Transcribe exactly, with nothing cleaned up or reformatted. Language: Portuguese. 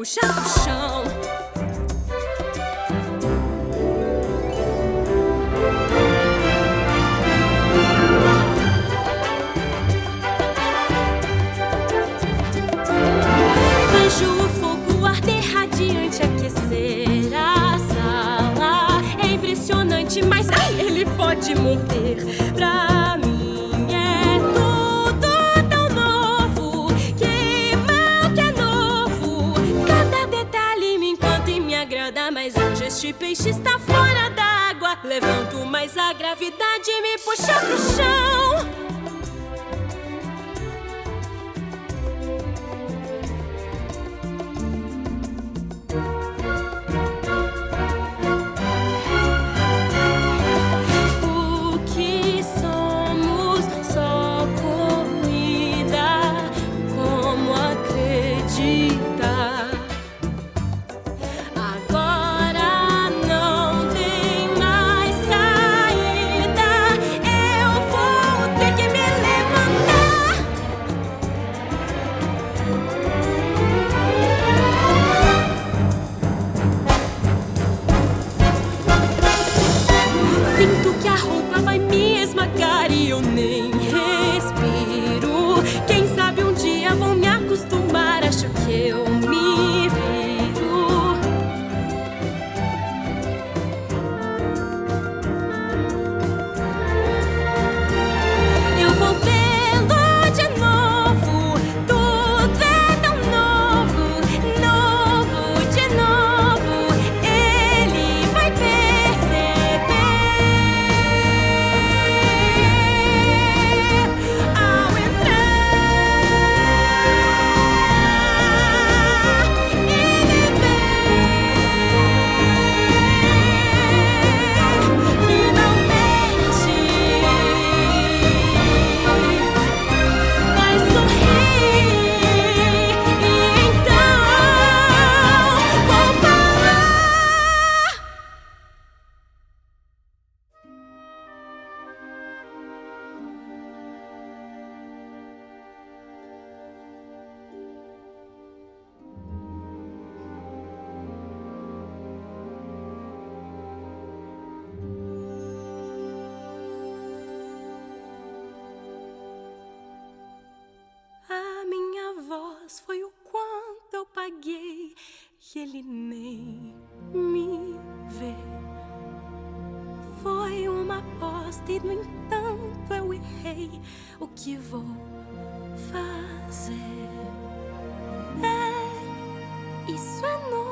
puxa pro chão. Vejo o fogo arder radiante, aquecer a sala. É impressionante, mas ai, ele pode morder. Pra mim é tudo tão novo. Que mal que é novo. Cada detalhe me encanta e me agrada. Mas hoje este peixe está fora d'água. Levanto, mas a gravidade me puxa pro chão. Sinto que a roupa vai me esmagar e eu nem respiro. Quem sabe um dia vou me acostumar, acho que eu me viro. Eu vou vê-lo de novo, tudo é tão novo, novo de novo. Ele vai perceber. Foi o quanto eu paguei e ele nem me vê. Foi uma aposta e, no entanto, eu errei. O que vou fazer? É, isso é novo.